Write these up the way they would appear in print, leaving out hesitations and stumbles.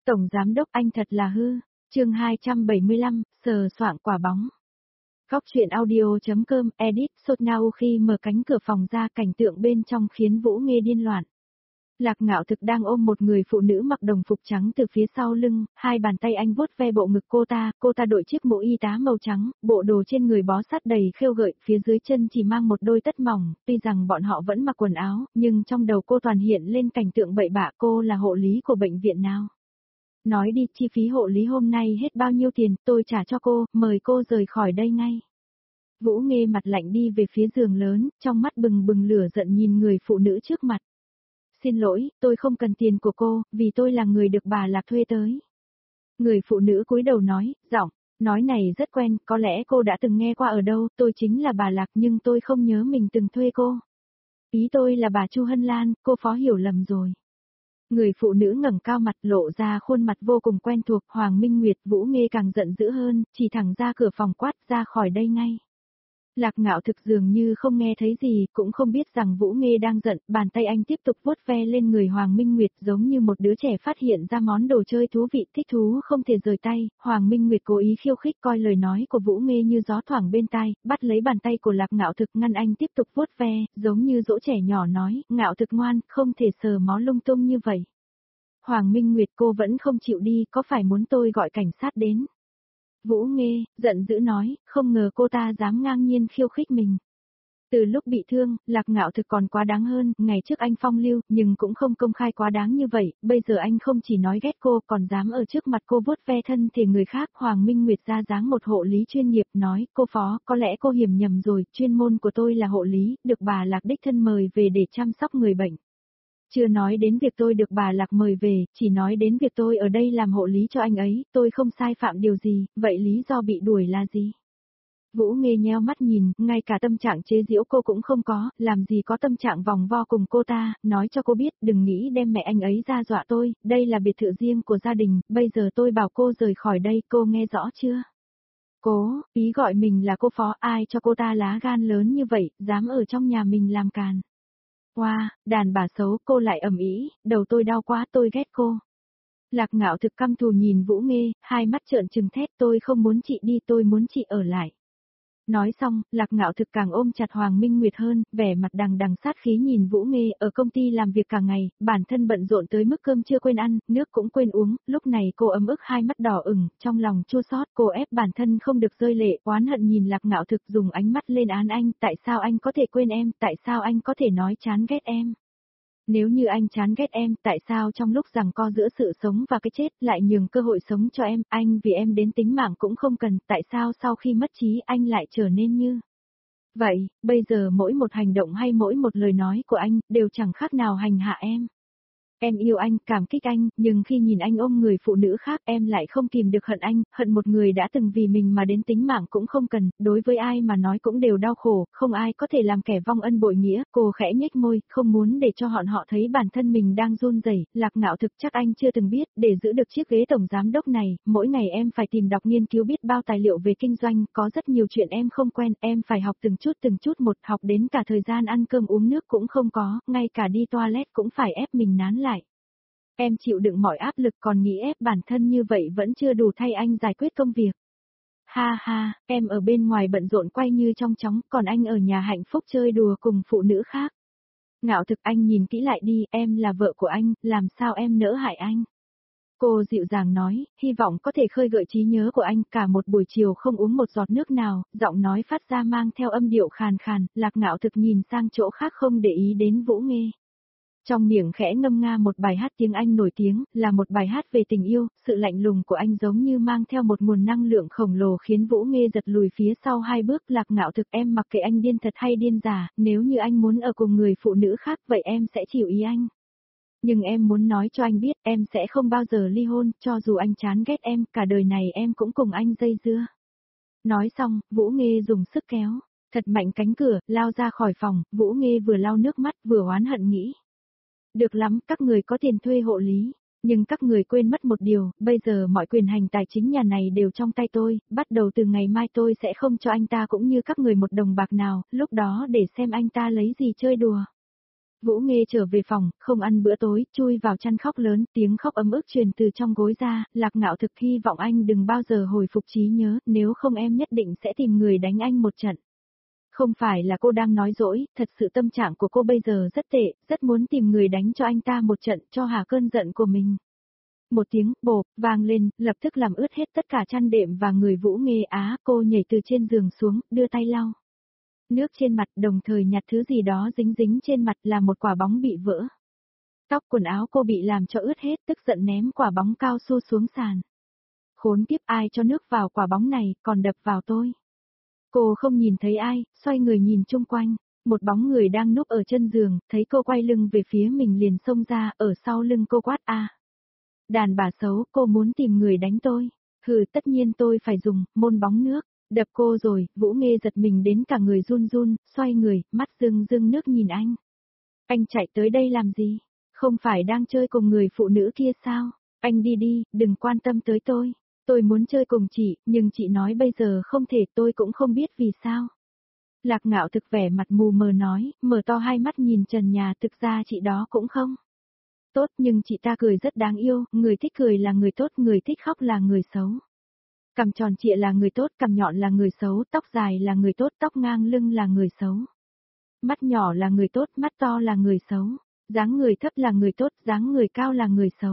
Tổng giám đốc anh thật là hư. Chương 275, sờ soạng quả bóng. Góc truyện audio.com edit sốt now khi mở cánh cửa phòng ra, cảnh tượng bên trong khiến Vũ Nghê điên loạn. Lạc Ngạo Thực đang ôm một người phụ nữ mặc đồng phục trắng từ phía sau lưng, hai bàn tay anh vuốt ve bộ ngực cô ta đội chiếc mũ y tá màu trắng, bộ đồ trên người bó sát đầy khêu gợi, phía dưới chân chỉ mang một đôi tất mỏng, tuy rằng bọn họ vẫn mặc quần áo, nhưng trong đầu cô toàn hiện lên cảnh tượng bậy bạ. Cô là hộ lý của bệnh viện nào? Nói đi, chi phí hộ lý hôm nay hết bao nhiêu tiền, tôi trả cho cô, mời cô rời khỏi đây ngay. Vũ Nghê mặt lạnh đi về phía giường lớn, trong mắt bừng bừng lửa giận nhìn người phụ nữ trước mặt. Xin lỗi, tôi không cần tiền của cô, vì tôi là người được bà Lạc thuê tới. Người phụ nữ cúi đầu nói, giọng nói này rất quen, có lẽ cô đã từng nghe qua ở đâu, tôi chính là bà Lạc nhưng tôi không nhớ mình từng thuê cô. Ý tôi là bà Chu Hân Lan, cô Phó hiểu lầm rồi. Người phụ nữ ngẩng cao mặt lộ ra khuôn mặt vô cùng quen thuộc. Hoàng Minh Nguyệt. Vũ Nghê càng giận dữ hơn, chỉ thẳng ra cửa phòng quát ra khỏi đây ngay. Lạc Ngạo Thực dường như không nghe thấy gì, cũng không biết rằng Vũ Nghê đang giận, bàn tay anh tiếp tục vuốt ve lên người Hoàng Minh Nguyệt giống như một đứa trẻ phát hiện ra món đồ chơi thú vị, thích thú không thể rời tay. Hoàng Minh Nguyệt cố ý khiêu khích, coi lời nói của Vũ Nghê như gió thoảng bên tai, bắt lấy bàn tay của Lạc Ngạo Thực ngăn anh tiếp tục vuốt ve, giống như dỗ trẻ nhỏ nói, Ngạo Thực ngoan, không thể sờ mó lung tung như vậy. Hoàng Minh Nguyệt, cô vẫn không chịu đi, có phải muốn tôi gọi cảnh sát đến? Vũ Nghê, giận dữ nói, không ngờ cô ta dám ngang nhiên khiêu khích mình. Từ lúc bị thương, Lạc Ngạo Thực còn quá đáng hơn, ngày trước anh phong lưu, nhưng cũng không công khai quá đáng như vậy, bây giờ anh không chỉ nói ghét cô, còn dám ở trước mặt cô vuốt ve thân thể người khác. Hoàng Minh Nguyệt ra dáng một hộ lý chuyên nghiệp, nói, cô Phó, có lẽ cô hiểu nhầm rồi, chuyên môn của tôi là hộ lý, được bà Lạc đích thân mời về để chăm sóc người bệnh. Chưa nói đến việc tôi được bà Lạc mời về, chỉ nói đến việc tôi ở đây làm hộ lý cho anh ấy, tôi không sai phạm điều gì, vậy lý do bị đuổi là gì? Vũ Nghê nheo mắt nhìn, ngay cả tâm trạng chế giễu cô cũng không có, làm gì có tâm trạng vòng vo cùng cô ta, nói cho cô biết, đừng nghĩ đem mẹ anh ấy ra dọa tôi, đây là biệt thự riêng của gia đình, bây giờ tôi bảo cô rời khỏi đây, cô nghe rõ chưa? Cô, ý gọi mình là cô Phó, ai cho cô ta lá gan lớn như vậy, dám ở trong nhà mình làm càn. Wow, đàn bà xấu, cô lại ầm ĩ, đầu tôi đau quá, tôi ghét cô. Lạc Ngạo Thực căm thù nhìn Vũ Nghê, hai mắt trợn trừng thét, tôi không muốn chị đi, tôi muốn chị ở lại. Nói xong, Lạc Ngạo Thực càng ôm chặt Hoàng Minh Nguyệt hơn, vẻ mặt đằng đằng sát khí nhìn Vũ Nghê. Ở công ty làm việc cả ngày, bản thân bận rộn tới mức cơm chưa quên ăn, nước cũng quên uống, lúc này cô ấm ức hai mắt đỏ ửng, trong lòng chua xót, cô ép bản thân không được rơi lệ, oán hận nhìn Lạc Ngạo Thực dùng ánh mắt lên án anh, tại sao anh có thể quên em, tại sao anh có thể nói chán ghét em? Nếu như anh chán ghét em, tại sao trong lúc giằng co giữa sự sống và cái chết lại nhường cơ hội sống cho em, anh vì em đến tính mạng cũng không cần, tại sao sau khi mất trí anh lại trở nên như vậy, bây giờ mỗi một hành động hay mỗi một lời nói của anh, đều chẳng khác nào hành hạ em. Em yêu anh, cảm kích anh, nhưng khi nhìn anh ôm người phụ nữ khác em lại không kìm được hận anh, hận một người đã từng vì mình mà đến tính mạng cũng không cần, đối với ai mà nói cũng đều đau khổ, không ai có thể làm kẻ vong ân bội nghĩa. Cô khẽ nhếch môi, không muốn để cho họ thấy bản thân mình đang run rẩy. Lạc Ngạo Thực, chắc anh chưa từng biết, để giữ được chiếc ghế tổng giám đốc này, mỗi ngày em phải tìm đọc nghiên cứu biết bao tài liệu về kinh doanh, có rất nhiều chuyện em không quen, em phải học từng chút một, học đến cả thời gian ăn cơm uống nước cũng không có, ngay cả đi toilet cũng phải ép mình nán lại. Em chịu đựng mọi áp lực còn nghĩ ép bản thân như vậy vẫn chưa đủ thay anh giải quyết công việc. Ha ha, em ở bên ngoài bận rộn quay như trong chóng, còn anh ở nhà hạnh phúc chơi đùa cùng phụ nữ khác. Ngạo Thực, anh nhìn kỹ lại đi, em là vợ của anh, làm sao em nỡ hại anh? Cô dịu dàng nói, hy vọng có thể khơi gợi trí nhớ của anh. Cả một buổi chiều không uống một giọt nước nào, giọng nói phát ra mang theo âm điệu khàn khàn. Lạc Ngạo Thực nhìn sang chỗ khác không để ý đến Vũ Nghê. Trong miệng khẽ ngâm nga một bài hát tiếng Anh nổi tiếng, là một bài hát về tình yêu, sự lạnh lùng của anh giống như mang theo một nguồn năng lượng khổng lồ khiến Vũ Nghê giật lùi phía sau hai bước. Lạc Ngạo Thực, em mặc kệ anh điên thật hay điên giả, nếu như anh muốn ở cùng người phụ nữ khác vậy em sẽ chịu ý anh. Nhưng em muốn nói cho anh biết, em sẽ không bao giờ ly hôn, cho dù anh chán ghét em, cả đời này em cũng cùng anh dây dưa. Nói xong, Vũ Nghê dùng sức kéo thật mạnh cánh cửa, lao ra khỏi phòng. Vũ Nghê vừa lau nước mắt vừa oán hận nghĩ. Được lắm, các người có tiền thuê hộ lý, nhưng các người quên mất một điều, bây giờ mọi quyền hành tài chính nhà này đều trong tay tôi, bắt đầu từ ngày mai tôi sẽ không cho anh ta cũng như các người một đồng bạc nào, lúc đó để xem anh ta lấy gì chơi đùa. Vũ Nghê trở về phòng, không ăn bữa tối, chui vào chăn khóc lớn, tiếng khóc ấm ức truyền từ trong gối ra, Lạc Ngạo Thực hy vọng anh đừng bao giờ hồi phục trí nhớ, nếu không em nhất định sẽ tìm người đánh anh một trận. Không phải là cô đang nói dỗi, thật sự tâm trạng của cô bây giờ rất tệ, rất muốn tìm người đánh cho anh ta một trận cho hả cơn giận của mình. Một tiếng bộp vang lên, lập tức làm ướt hết tất cả chăn đệm và người Vũ Nghê á, cô nhảy từ trên giường xuống, đưa tay lau nước trên mặt, đồng thời nhặt thứ gì đó dính dính trên mặt là một quả bóng bị vỡ. Tóc quần áo cô bị làm cho ướt hết, tức giận ném quả bóng cao su xuống sàn. Khốn kiếp, ai cho nước vào quả bóng này, còn đập vào tôi. Cô không nhìn thấy ai, xoay người nhìn chung quanh, một bóng người đang núp ở chân giường, thấy cô quay lưng về phía mình liền xông ra, ở sau lưng cô quát a. Đàn bà xấu, cô muốn tìm người đánh tôi. Hừ, tất nhiên tôi phải dùng môn bóng nước. Đập cô rồi, Vũ Nghê giật mình đến cả người run run, xoay người, mắt rưng rưng nước nhìn anh. Anh chạy tới đây làm gì? Không phải đang chơi cùng người phụ nữ kia sao? Anh đi đi, đừng quan tâm tới tôi. Tôi muốn chơi cùng chị, nhưng chị nói bây giờ không thể, tôi cũng không biết vì sao. Lạc Ngạo Thực vẻ mặt mù mờ nói, mở to hai mắt nhìn trần nhà, thực ra chị đó cũng không tốt, nhưng chị ta cười rất đáng yêu, người thích cười là người tốt, người thích khóc là người xấu. Cằm tròn trịa là người tốt, cằm nhọn là người xấu, tóc dài là người tốt, tóc ngang lưng là người xấu. Mắt nhỏ là người tốt, mắt to là người xấu. Dáng người thấp là người tốt, dáng người cao là người xấu.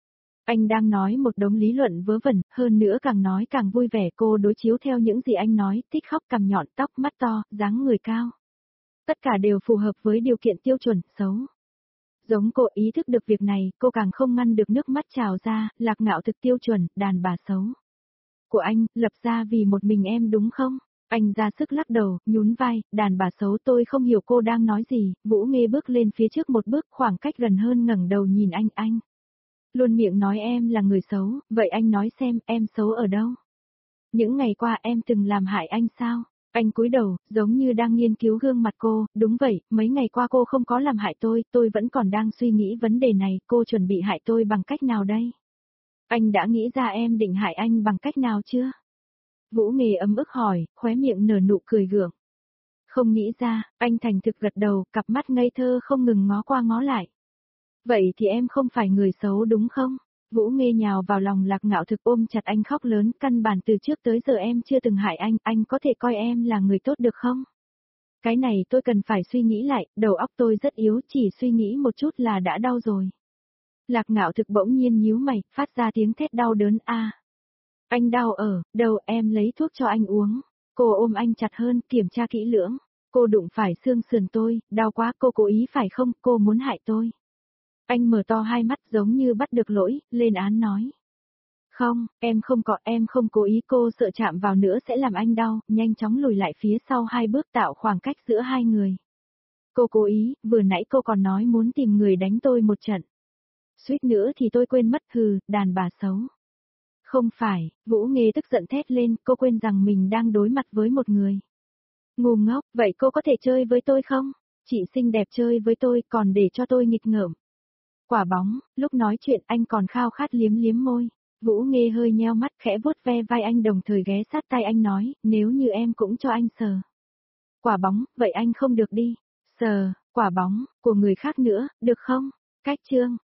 Anh đang nói một đống lý luận vớ vẩn, hơn nữa càng nói càng vui vẻ, cô đối chiếu theo những gì anh nói, thích khóc, cằm nhọn, tóc, mắt to, dáng người cao. Tất cả đều phù hợp với điều kiện tiêu chuẩn, xấu. Giống cô ý thức được việc này, cô càng không ngăn được nước mắt trào ra, Lạc Ngạo Thực tiêu chuẩn, đàn bà xấu. Của anh, lập ra vì một mình em đúng không? Anh ra sức lắc đầu, nhún vai, đàn bà xấu, tôi không hiểu cô đang nói gì. Vũ Nghê bước lên phía trước một bước, khoảng cách gần hơn, ngẩng đầu nhìn anh. Luôn miệng nói em là người xấu, vậy anh nói xem em xấu ở đâu? Những ngày qua em từng làm hại anh sao? Anh cúi đầu, giống như đang nghiên cứu gương mặt cô, đúng vậy, mấy ngày qua cô không có làm hại tôi vẫn còn đang suy nghĩ vấn đề này, cô chuẩn bị hại tôi bằng cách nào đây? Anh đã nghĩ ra em định hại anh bằng cách nào chưa? Vũ Nghê ấm ức hỏi, khóe miệng nở nụ cười gượng. Không nghĩ ra, anh thành thực gật đầu, cặp mắt ngây thơ không ngừng ngó qua ngó lại. Vậy thì em không phải người xấu đúng không? Vũ Nghê nhào vào lòng Lạc Ngạo Thực ôm chặt anh khóc lớn, căn bản từ trước tới giờ em chưa từng hại anh có thể coi em là người tốt được không? Cái này tôi cần phải suy nghĩ lại, đầu óc tôi rất yếu, chỉ suy nghĩ một chút là đã đau rồi. Lạc Ngạo Thực bỗng nhiên nhíu mày, phát ra tiếng thét đau đớn a. Anh đau ở đâu, em lấy thuốc cho anh uống. Cô ôm anh chặt hơn, kiểm tra kỹ lưỡng. Cô đụng phải xương sườn tôi, đau quá, cô cố ý phải không, cô muốn hại tôi. Anh mở to hai mắt giống như bắt được lỗi, lên án nói. Không, em không cố ý, cô sợ chạm vào nữa sẽ làm anh đau, nhanh chóng lùi lại phía sau hai bước tạo khoảng cách giữa hai người. Cô cố ý, vừa nãy cô còn nói muốn tìm người đánh tôi một trận. Suýt nữa thì tôi quên mất, hừ, đàn bà xấu. Không phải, Vũ Nghê tức giận thét lên, cô quên rằng mình đang đối mặt với một người. Ngu ngốc, vậy cô có thể chơi với tôi không? Chị xinh đẹp chơi với tôi còn để cho tôi nghịch ngợm. Quả bóng, lúc nói chuyện anh còn khao khát liếm liếm môi. Vũ Nghê hơi nheo mắt khẽ vuốt ve vai anh đồng thời ghé sát tai anh nói, nếu như em cũng cho anh sờ. Quả bóng, vậy anh không được đi. Sờ, quả bóng, của người khác nữa, được không? Cách chương.